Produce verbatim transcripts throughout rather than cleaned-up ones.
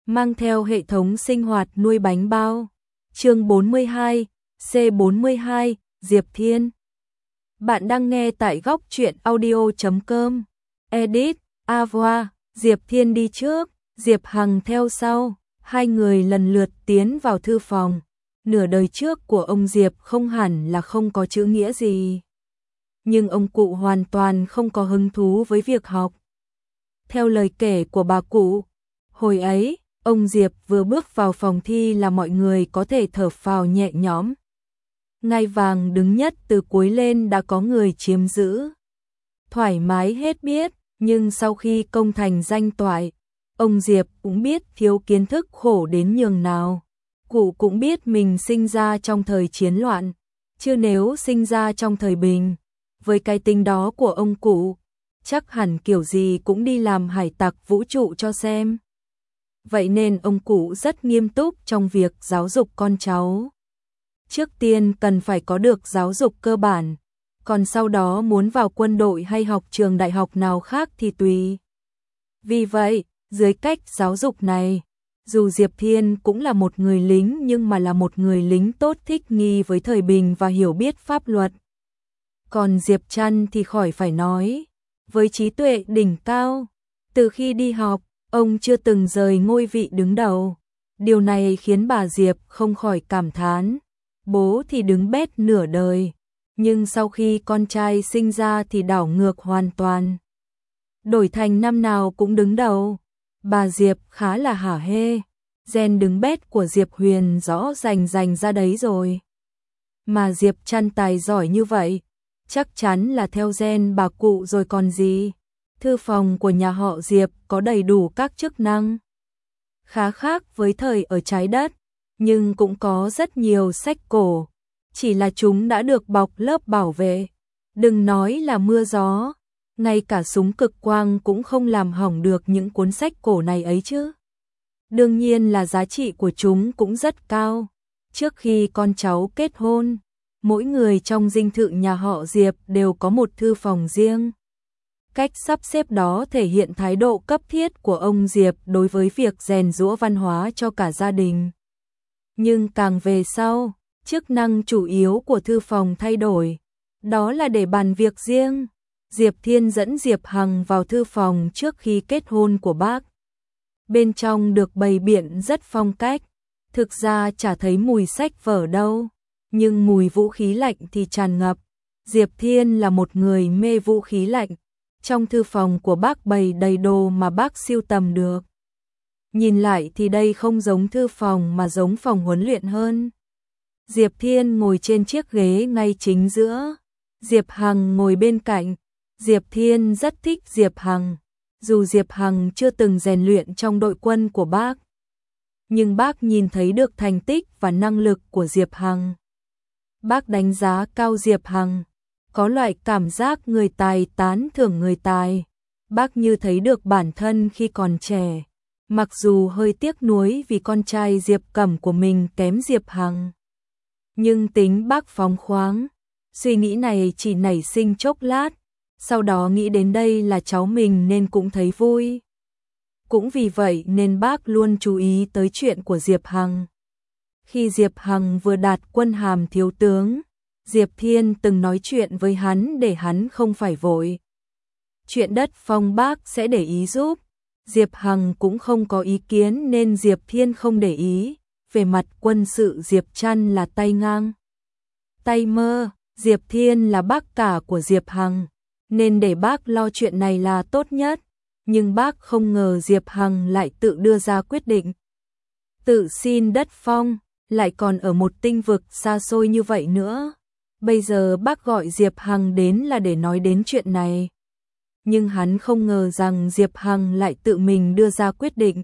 mang theo hệ thống sinh hoạt nuôi bánh bao. Chương bốn mươi hai, C bốn mươi hai, Diệp Thiên. Bạn đang nghe tại góc truyện audio chấm com. Edit, Avoa, Diệp Thiên đi trước, Diệp Hằng theo sau, hai người lần lượt tiến vào thư phòng. Nửa đời trước của ông Diệp không hẳn là không có chữ nghĩa gì. Nhưng ông cụ hoàn toàn không có hứng thú với việc học. Theo lời kể của bà cụ, hồi ấy, ông Diệp vừa bước vào phòng thi là mọi người có thể thở phào nhẹ nhõm. Ngai vàng đứng nhất từ cuối lên đã có người chiếm giữ. Thoải mái hết biết, nhưng sau khi công thành danh toại, ông Diệp cũng biết thiếu kiến thức khổ đến nhường nào. Cụ cũng biết mình sinh ra trong thời chiến loạn, chứ nếu sinh ra trong thời bình, với cái tính đó của ông cụ, chắc hẳn kiểu gì cũng đi làm hải tặc vũ trụ cho xem. Vậy nên ông cụ rất nghiêm túc trong việc giáo dục con cháu. Trước tiên cần phải có được giáo dục cơ bản, còn sau đó muốn vào quân đội hay học trường đại học nào khác thì tùy. Vì vậy, dưới cách giáo dục này, dù Diệp Thiên cũng là một người lính nhưng mà là một người lính tốt, thích nghi với thời bình và hiểu biết pháp luật. Còn Diệp Trăn thì khỏi phải nói, với trí tuệ đỉnh cao, từ khi đi học, ông chưa từng rời ngôi vị đứng đầu. Điều này khiến bà Diệp không khỏi cảm thán, bố thì đứng bét nửa đời, nhưng sau khi con trai sinh ra thì đảo ngược hoàn toàn. Đổi thành năm nào cũng đứng đầu. Bà Diệp khá là hả hê, gen đứng bét của Diệp Huyền rõ rành rành ra đấy rồi. Mà Diệp Trăn tài giỏi như vậy, chắc chắn là theo gen bà cụ rồi còn gì. Thư phòng của nhà họ Diệp có đầy đủ các chức năng. Khá khác với thời ở trái đất, nhưng cũng có rất nhiều sách cổ. Chỉ là chúng đã được bọc lớp bảo vệ. Đừng nói là mưa gió, ngay cả súng cực quang cũng không làm hỏng được những cuốn sách cổ này ấy chứ. Đương nhiên là giá trị của chúng cũng rất cao. Trước khi con cháu kết hôn, mỗi người trong dinh thự nhà họ Diệp đều có một thư phòng riêng. Cách sắp xếp đó thể hiện thái độ cấp thiết của ông Diệp đối với việc rèn giũa văn hóa cho cả gia đình. Nhưng càng về sau, chức năng chủ yếu của thư phòng thay đổi, đó là để bàn việc riêng. Diệp Thiên dẫn Diệp Hằng vào thư phòng trước khi kết hôn của bác. Bên trong được bày biện rất phong cách, thực ra chả thấy mùi sách vở đâu, nhưng mùi vũ khí lạnh thì tràn ngập. Diệp Thiên là một người mê vũ khí lạnh, trong thư phòng của bác bày đầy đồ mà bác sưu tầm được. Nhìn lại thì đây không giống thư phòng mà giống phòng huấn luyện hơn. Diệp Thiên ngồi trên chiếc ghế ngay chính giữa, Diệp Hằng ngồi bên cạnh. Diệp Thiên rất thích Diệp Hằng, dù Diệp Hằng chưa từng rèn luyện trong đội quân của bác. Nhưng bác nhìn thấy được thành tích và năng lực của Diệp Hằng. Bác đánh giá cao Diệp Hằng, có loại cảm giác người tài tán thưởng người tài. Bác như thấy được bản thân khi còn trẻ, mặc dù hơi tiếc nuối vì con trai Diệp Cẩm của mình kém Diệp Hằng. Nhưng tính bác phóng khoáng, suy nghĩ này chỉ nảy sinh chốc lát. Sau đó nghĩ đến đây là cháu mình nên cũng thấy vui. Cũng vì vậy nên bác luôn chú ý tới chuyện của Diệp Hằng. Khi Diệp Hằng vừa đạt quân hàm thiếu tướng, Diệp Thiên từng nói chuyện với hắn để hắn không phải vội. Chuyện đất phong bác sẽ để ý giúp. Diệp Hằng cũng không có ý kiến nên Diệp Thiên không để ý. Về mặt quân sự Diệp Trăn là tay ngang tay mơ, Diệp Thiên là bác cả của Diệp Hằng, nên để bác lo chuyện này là tốt nhất. Nhưng bác không ngờ Diệp Hằng lại tự đưa ra quyết định. Tự xin đất phong, lại còn ở một tinh vực xa xôi như vậy nữa. Bây giờ bác gọi Diệp Hằng đến là để nói đến chuyện này. Nhưng hắn không ngờ rằng Diệp Hằng lại tự mình đưa ra quyết định.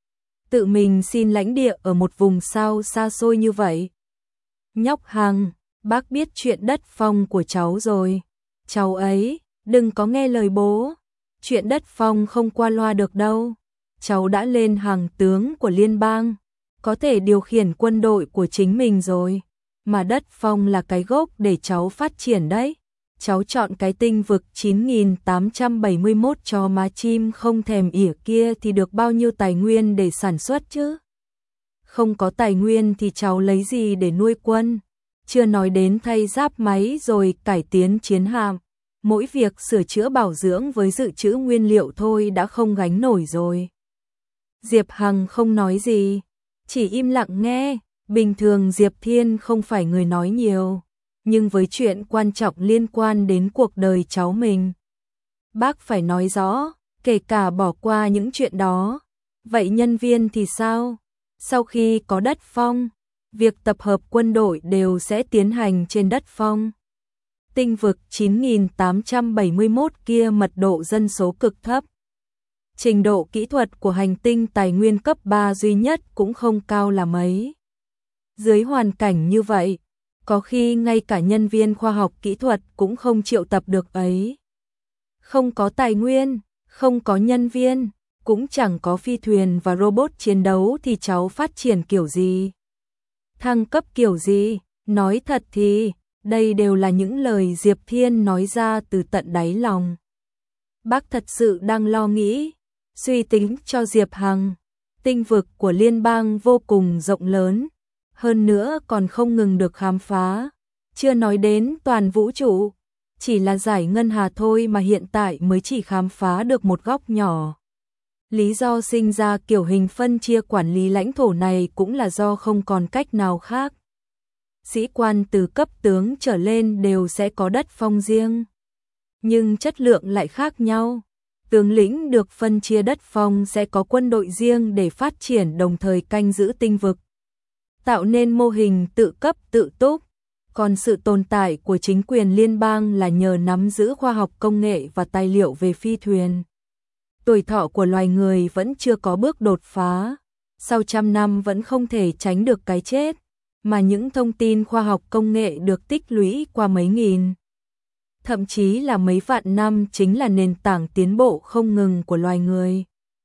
Tự mình xin lãnh địa ở một vùng sao xa xôi như vậy. Nhóc Hằng, bác biết chuyện đất phong của cháu rồi. Cháu ấy, đừng có nghe lời bố. Chuyện đất phong không qua loa được đâu. Cháu đã lên hàng tướng của liên bang, có thể điều khiển quân đội của chính mình rồi. Mà đất phong là cái gốc để cháu phát triển đấy. cháu chọn cái tinh vực chín nghìn tám trăm bảy mươi mốt cho má chim không thèm ỉa kia thì được bao nhiêu tài nguyên để sản xuất chứ? Không có tài nguyên thì cháu lấy gì để nuôi quân? Chưa nói đến thay giáp máy rồi cải tiến chiến hạm. Mỗi việc sửa chữa bảo dưỡng với dự trữ nguyên liệu thôi đã không gánh nổi rồi. Diệp Hằng không nói gì, chỉ im lặng nghe. Bình thường Diệp Thiên không phải người nói nhiều, nhưng với chuyện quan trọng liên quan đến cuộc đời cháu mình, bác phải nói rõ, kể cả bỏ qua những chuyện đó. Vậy nhân viên thì sao? Sau khi có đất phong, việc tập hợp quân đội đều sẽ tiến hành trên đất phong. Tinh vực chín nghìn tám trăm bảy mươi mốt kia mật độ dân số cực thấp. Trình độ kỹ thuật của hành tinh tài nguyên cấp ba duy nhất cũng không cao là mấy. Dưới hoàn cảnh như vậy, có khi ngay cả nhân viên khoa học kỹ thuật cũng không triệu tập được ấy. Không có tài nguyên, không có nhân viên, cũng chẳng có phi thuyền và robot chiến đấu thì cháu phát triển kiểu gì? Thăng cấp kiểu gì? Nói thật thì, đây đều là những lời Diệp Thiên nói ra từ tận đáy lòng. Bác thật sự đang lo nghĩ, suy tính cho Diệp Hằng. Tinh vực của liên bang vô cùng rộng lớn, hơn nữa còn không ngừng được khám phá. Chưa nói đến toàn vũ trụ, chỉ là giải ngân hà thôi mà hiện tại mới chỉ khám phá được một góc nhỏ. Lý do sinh ra kiểu hình phân chia quản lý lãnh thổ này cũng là do không còn cách nào khác. Sĩ quan từ cấp tướng trở lên đều sẽ có đất phong riêng, nhưng chất lượng lại khác nhau. Tướng lĩnh được phân chia đất phong sẽ có quân đội riêng để phát triển đồng thời canh giữ tinh vực, tạo nên mô hình tự cấp tự túc. Còn sự tồn tại của chính quyền liên bang là nhờ nắm giữ khoa học công nghệ và tài liệu về phi thuyền. Tuổi thọ của loài người vẫn chưa có bước đột phá, sau trăm năm vẫn không thể tránh được cái chết, mà những thông tin khoa học công nghệ được tích lũy qua mấy nghìn, thậm chí là mấy vạn năm chính là nền tảng tiến bộ không ngừng của loài người.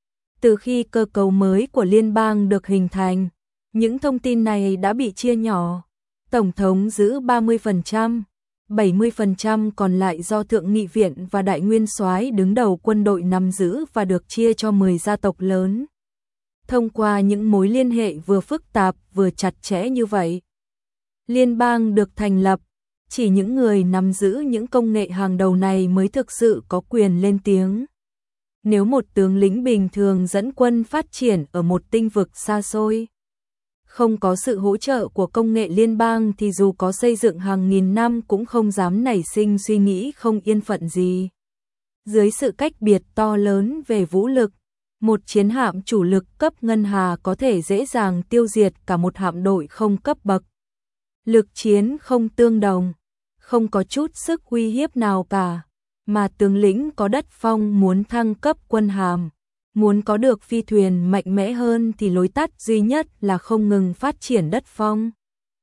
Từ khi cơ cấu mới của liên bang được hình thành, những thông tin này đã bị chia nhỏ. Tổng thống giữ ba mươi phần trăm, bảy mươi phần trăm còn lại do Thượng nghị viện và Đại nguyên soái đứng đầu quân đội nắm giữ và được chia cho mười gia tộc lớn. Thông qua những mối liên hệ vừa phức tạp vừa chặt chẽ như vậy, liên bang được thành lập, chỉ những người nắm giữ những công nghệ hàng đầu này mới thực sự có quyền lên tiếng. Nếu một tướng lĩnh bình thường dẫn quân phát triển ở một tinh vực xa xôi, không có sự hỗ trợ của công nghệ liên bang thì dù có xây dựng hàng nghìn năm cũng không dám nảy sinh suy nghĩ không yên phận gì. Dưới sự cách biệt to lớn về vũ lực, một chiến hạm chủ lực cấp ngân hà có thể dễ dàng tiêu diệt cả một hạm đội không cấp bậc. Lực chiến không tương đồng, không có chút sức uy hiếp nào cả, mà tướng lĩnh có đất phong muốn thăng cấp quân hàm, muốn có được phi thuyền mạnh mẽ hơn thì lối tắt duy nhất là không ngừng phát triển đất phong.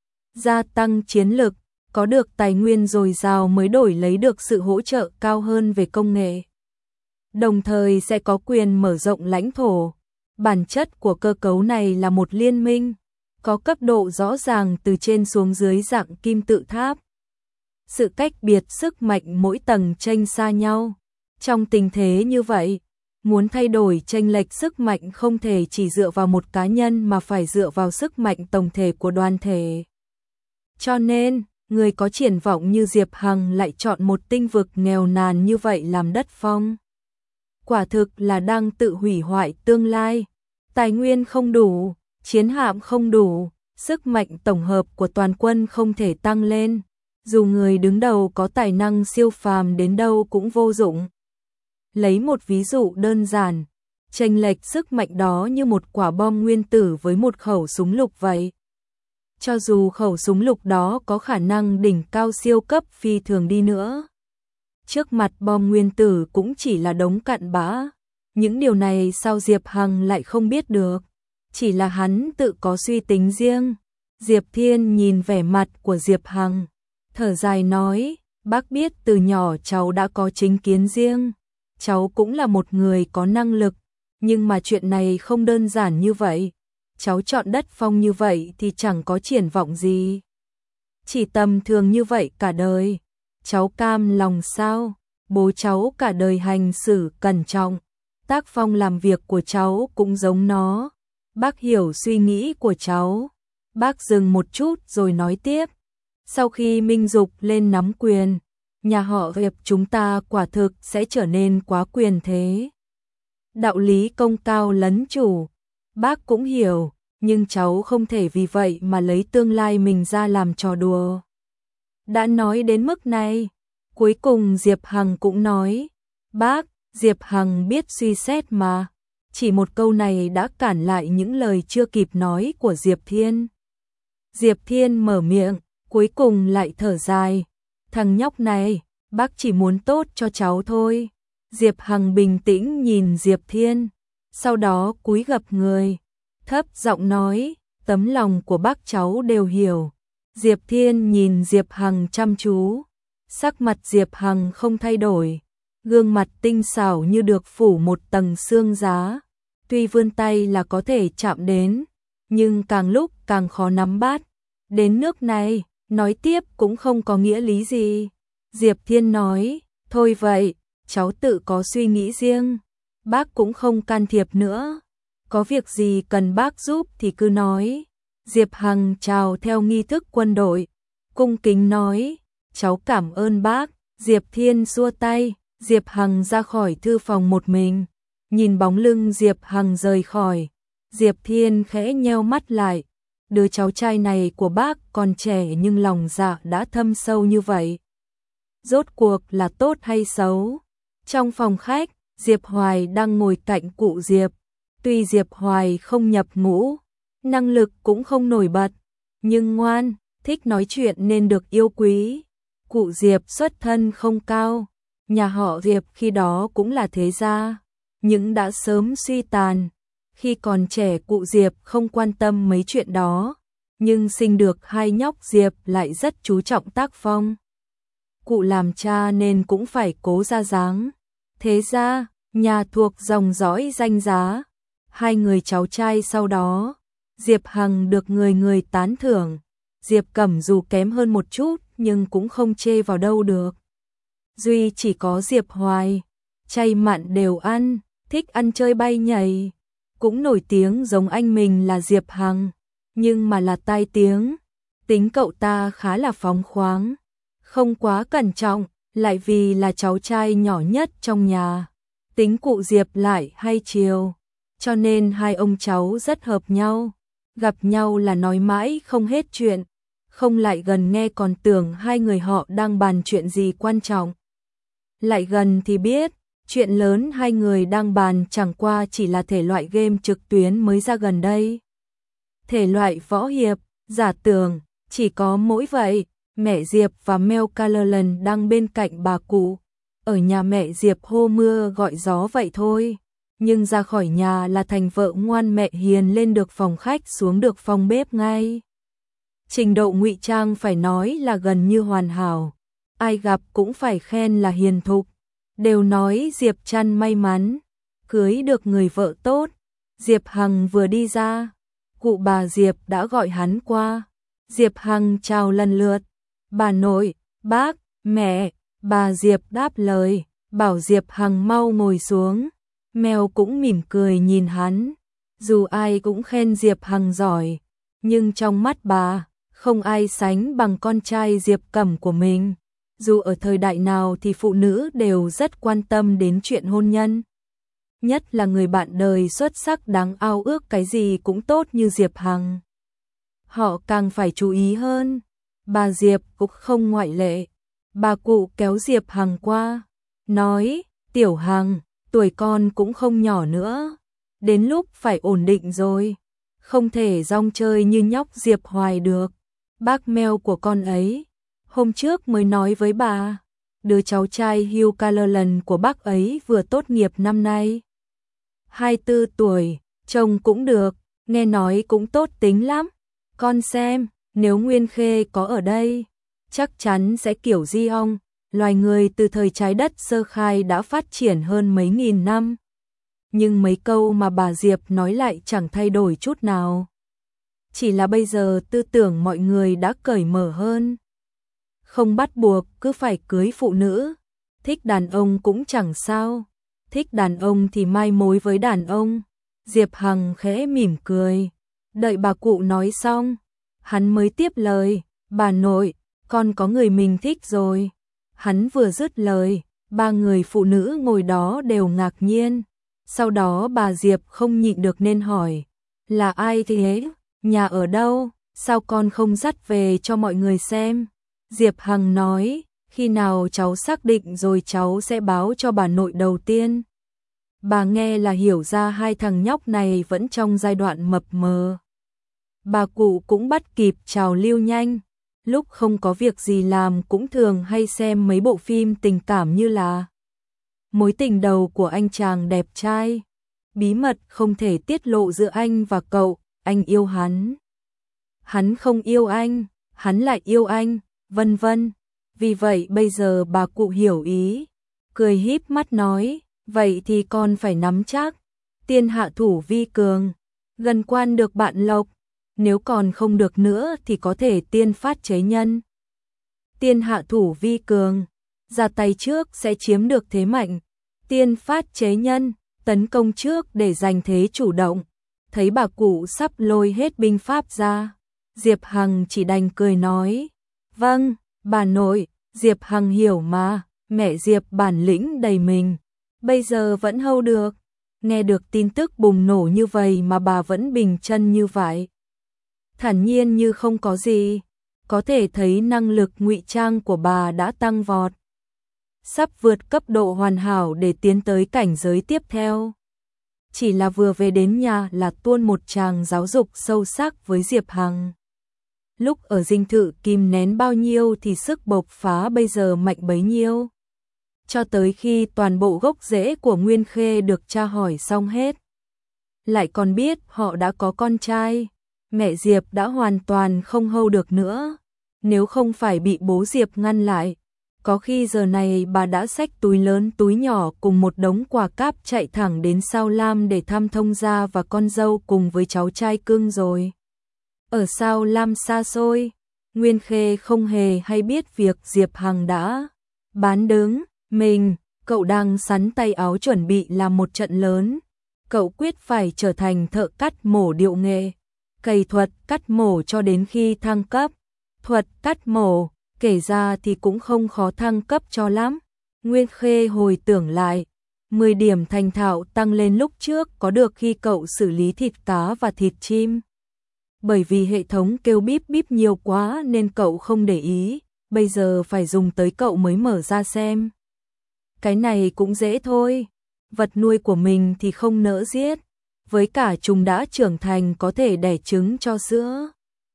Gia tăng chiến lực, có được tài nguyên dồi dào mới đổi lấy được sự hỗ trợ cao hơn về công nghệ. Đồng thời sẽ có quyền mở rộng lãnh thổ. Bản chất của cơ cấu này là một liên minh, có cấp độ rõ ràng từ trên xuống dưới dạng kim tự tháp. Sự cách biệt sức mạnh mỗi tầng chênh xa nhau. Trong tình thế như vậy, muốn thay đổi chênh lệch sức mạnh không thể chỉ dựa vào một cá nhân mà phải dựa vào sức mạnh tổng thể của đoàn thể. Cho nên, người có triển vọng như Diệp Hằng lại chọn một tinh vực nghèo nàn như vậy làm đất phong. Quả thực là đang tự hủy hoại tương lai. Tài nguyên không đủ, chiến hạm không đủ, sức mạnh tổng hợp của toàn quân không thể tăng lên. Dù người đứng đầu có tài năng siêu phàm đến đâu cũng vô dụng. Lấy một ví dụ đơn giản, chênh lệch sức mạnh đó như một quả bom nguyên tử với một khẩu súng lục vậy. Cho dù khẩu súng lục đó có khả năng đỉnh cao siêu cấp phi thường đi nữa, trước mặt bom nguyên tử cũng chỉ là đống cặn bã. Những điều này sao Diệp Hằng lại không biết được? Chỉ là hắn tự có suy tính riêng. Diệp Thiên nhìn vẻ mặt của Diệp Hằng, thở dài nói, bác biết từ nhỏ cháu đã có chính kiến riêng. Cháu cũng là một người có năng lực, nhưng mà chuyện này không đơn giản như vậy. Cháu chọn đất phong như vậy thì chẳng có triển vọng gì. Chỉ tầm thường như vậy cả đời. cháu cam lòng sao? Bố cháu cả đời hành xử cẩn trọng, tác phong làm việc của cháu cũng giống nó. Bác hiểu suy nghĩ của cháu. Bác dừng một chút rồi nói tiếp. Sau khi Minh Dục lên nắm quyền, nhà họ Diệp chúng ta quả thực sẽ trở nên quá quyền thế. Đạo lý công cao lấn chủ, bác cũng hiểu, nhưng cháu không thể vì vậy mà lấy tương lai mình ra làm trò đùa. Đã nói đến mức này, cuối cùng Diệp Hằng cũng nói, bác, Diệp Hằng biết suy xét mà. Chỉ một câu này đã cản lại những lời chưa kịp nói của Diệp Thiên. Diệp Thiên mở miệng, cuối cùng lại thở dài. Thằng nhóc này, bác chỉ muốn tốt cho cháu thôi. Diệp Hằng bình tĩnh nhìn Diệp Thiên, sau đó cúi gập người, thấp giọng nói, tấm lòng của bác cháu đều hiểu. Diệp Thiên nhìn Diệp Hằng chăm chú, sắc mặt Diệp Hằng không thay đổi, gương mặt tinh xảo như được phủ một tầng sương giá. Tuy vươn tay là có thể chạm đến, nhưng càng lúc càng khó nắm bắt. Đến nước này, nói tiếp cũng không có nghĩa lý gì. Diệp Thiên nói, thôi vậy, cháu tự có suy nghĩ riêng, bác cũng không can thiệp nữa. Có việc gì cần bác giúp thì cứ nói. Diệp Hằng chào theo nghi thức quân đội, cung kính nói, cháu cảm ơn bác. Diệp Thiên xua tay, Diệp Hằng ra khỏi thư phòng một mình. Nhìn bóng lưng Diệp Hằng rời khỏi, Diệp Thiên khẽ nheo mắt lại. Đứa cháu trai này của bác còn trẻ nhưng lòng dạ đã thâm sâu như vậy. Rốt cuộc là tốt hay xấu? Trong phòng khách, Diệp Hoài đang ngồi cạnh cụ Diệp. Tuy Diệp Hoài không nhập ngũ, năng lực cũng không nổi bật, nhưng ngoan, thích nói chuyện nên được yêu quý. Cụ Diệp xuất thân không cao, nhà họ Diệp khi đó cũng là thế gia, nhưng đã sớm suy tàn. Khi còn trẻ cụ Diệp không quan tâm mấy chuyện đó, nhưng sinh được hai nhóc Diệp lại rất chú trọng tác phong. Cụ làm cha nên cũng phải cố ra dáng. Thế ra, nhà thuộc dòng dõi danh giá. Hai người cháu trai sau đó, Diệp Hằng được người người tán thưởng. Diệp Cẩm dù kém hơn một chút nhưng cũng không chê vào đâu được. Duy chỉ có Diệp Hoài, chay mặn đều ăn, thích ăn chơi bay nhảy. Cũng nổi tiếng giống anh mình là Diệp Hằng, nhưng mà là tai tiếng. Tính cậu ta khá là phóng khoáng, không quá cẩn trọng, lại vì là cháu trai nhỏ nhất trong nhà. Tính cụ Diệp lại hay chiều, cho nên hai ông cháu rất hợp nhau. Gặp nhau là nói mãi không hết chuyện, không lại gần nghe còn tưởng hai người họ đang bàn chuyện gì quan trọng. Lại gần thì biết, chuyện lớn hai người đang bàn chẳng qua chỉ là thể loại game trực tuyến mới ra gần đây. Thể loại võ hiệp, giả tưởng, chỉ có mỗi vậy. Mẹ Diệp và Mel Calerland đang bên cạnh bà cụ. Ở nhà mẹ Diệp hô mưa gọi gió vậy thôi. Nhưng ra khỏi nhà là thành vợ ngoan mẹ hiền, lên được phòng khách xuống được phòng bếp ngay. Trình độ ngụy trang phải nói là gần như hoàn hảo. Ai gặp cũng phải khen là hiền thục. Đều nói Diệp Trăn may mắn, cưới được người vợ tốt. Diệp Hằng vừa đi ra, cụ bà Diệp đã gọi hắn qua. Diệp Hằng chào lần lượt. Bà nội, bác, mẹ. Bà Diệp đáp lời, bảo Diệp Hằng mau ngồi xuống. Mèo cũng mỉm cười nhìn hắn. Dù ai cũng khen Diệp Hằng giỏi, nhưng trong mắt bà, không ai sánh bằng con trai Diệp Cẩm của mình. Dù ở thời đại nào thì phụ nữ đều rất quan tâm đến chuyện hôn nhân. Nhất là người bạn đời xuất sắc đáng ao ước cái gì cũng tốt như Diệp Hằng. Họ càng phải chú ý hơn. Bà Diệp cũng không ngoại lệ. Bà cụ kéo Diệp Hằng qua, nói, Tiểu Hằng, tuổi con cũng không nhỏ nữa. Đến lúc phải ổn định rồi. Không thể rong chơi như nhóc Diệp Hoài được. Bác Mel của con ấy hôm trước mới nói với bà, đứa cháu trai Hugh Calerland của bác ấy vừa tốt nghiệp năm nay. hai mươi tư tuổi, trông cũng được, nghe nói cũng tốt tính lắm. Con xem, nếu Nguyên Khê có ở đây, chắc chắn sẽ kiểu Di Ong, loài người từ thời trái đất sơ khai đã phát triển hơn mấy nghìn năm. Nhưng mấy câu mà bà Diệp nói lại chẳng thay đổi chút nào. Chỉ là bây giờ tư tưởng mọi người đã cởi mở hơn. không bắt buộc cứ phải cưới phụ nữ, thích đàn ông cũng chẳng sao, thích đàn ông thì mai mối với đàn ông. Diệp Hằng khẽ mỉm cười, đợi bà cụ nói xong, hắn mới tiếp lời, bà nội, con có người mình thích rồi. Hắn vừa dứt lời, ba người phụ nữ ngồi đó đều ngạc nhiên, sau đó bà Diệp không nhịn được nên hỏi, là ai thế, nhà ở đâu, sao con không dắt về cho mọi người xem. Diệp Hằng nói, khi nào cháu xác định rồi cháu sẽ báo cho bà nội đầu tiên. Bà nghe là hiểu ra hai thằng nhóc này vẫn trong giai đoạn mập mờ. Bà cụ cũng bắt kịp trào lưu nhanh, lúc không có việc gì làm cũng thường hay xem mấy bộ phim tình cảm như là Mối tình đầu của anh chàng đẹp trai, bí mật không thể tiết lộ giữa anh và cậu, anh yêu hắn, hắn không yêu anh, hắn lại yêu anh, vân vân. Vì vậy bây giờ bà cụ hiểu ý, cười híp mắt nói, vậy thì con phải nắm chắc, tiên hạ thủ vi cường, gần quan được bạn lộc, nếu còn không được nữa thì có thể tiên phát chế nhân. Tiên hạ thủ vi cường, ra tay trước sẽ chiếm được thế mạnh, tiên phát chế nhân, tấn công trước để giành thế chủ động. Thấy bà cụ sắp lôi hết binh pháp ra, Diệp Hằng chỉ đành cười nói, vâng, bà nội. Diệp Hằng hiểu mà, mẹ Diệp bản lĩnh đầy mình, bây giờ vẫn hâu được. Nghe được tin tức bùng nổ như vậy mà bà vẫn bình chân như vậy, thản nhiên như không có gì, có thể thấy năng lực ngụy trang của bà đã tăng vọt, sắp vượt cấp độ hoàn hảo để tiến tới cảnh giới tiếp theo. Chỉ là vừa về đến nhà là tuôn một tràng giáo dục sâu sắc với Diệp Hằng. Lúc ở dinh thự kìm nén bao nhiêu thì sức bộc phá bây giờ mạnh bấy nhiêu. Cho tới khi toàn bộ gốc rễ của Nguyên Khê được tra hỏi xong hết, lại còn biết họ đã có con trai, mẹ Diệp đã hoàn toàn không hâu được nữa. Nếu không phải bị bố Diệp ngăn lại, có khi giờ này bà đã xách túi lớn túi nhỏ cùng một đống quà cáp chạy thẳng đến Sao Lam để thăm thông gia và con dâu cùng với cháu trai cưng rồi. Ở Sao Lam xa xôi, Nguyên Khê không hề hay biết việc Diệp Hằng đã bán đứng mình, cậu đang sắn tay áo chuẩn bị làm một trận lớn. Cậu quyết phải trở thành thợ cắt mổ điệu nghệ, cày thuật cắt mổ cho đến khi thăng cấp. Thuật cắt mổ, kể ra thì cũng không khó thăng cấp cho lắm. Nguyên Khê hồi tưởng lại, mười điểm thành thạo tăng lên lúc trước có được khi cậu xử lý thịt cá và thịt chim. Bởi vì hệ thống kêu bíp bíp nhiều quá nên cậu không để ý, bây giờ phải dùng tới cậu mới mở ra xem. Cái này cũng dễ thôi, vật nuôi của mình thì không nỡ giết, với cả chúng đã trưởng thành có thể đẻ trứng cho sữa.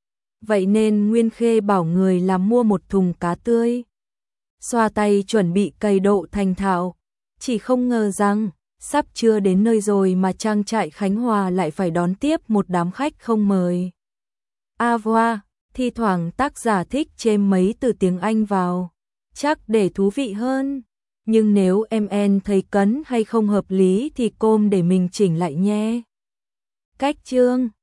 Vậy nên Nguyên Khê bảo người làm mua một thùng cá tươi, xoa tay chuẩn bị cày độ thành thạo, chỉ không ngờ rằng sắp chưa đến nơi rồi mà trang trại Khánh Hòa lại phải đón tiếp một đám khách không mời. A voa, thi thoảng tác giả thích chêm mấy từ tiếng Anh vào, chắc để thú vị hơn. Nhưng nếu em en thấy cấn hay không hợp lý thì com để mình chỉnh lại nhé. Cách chương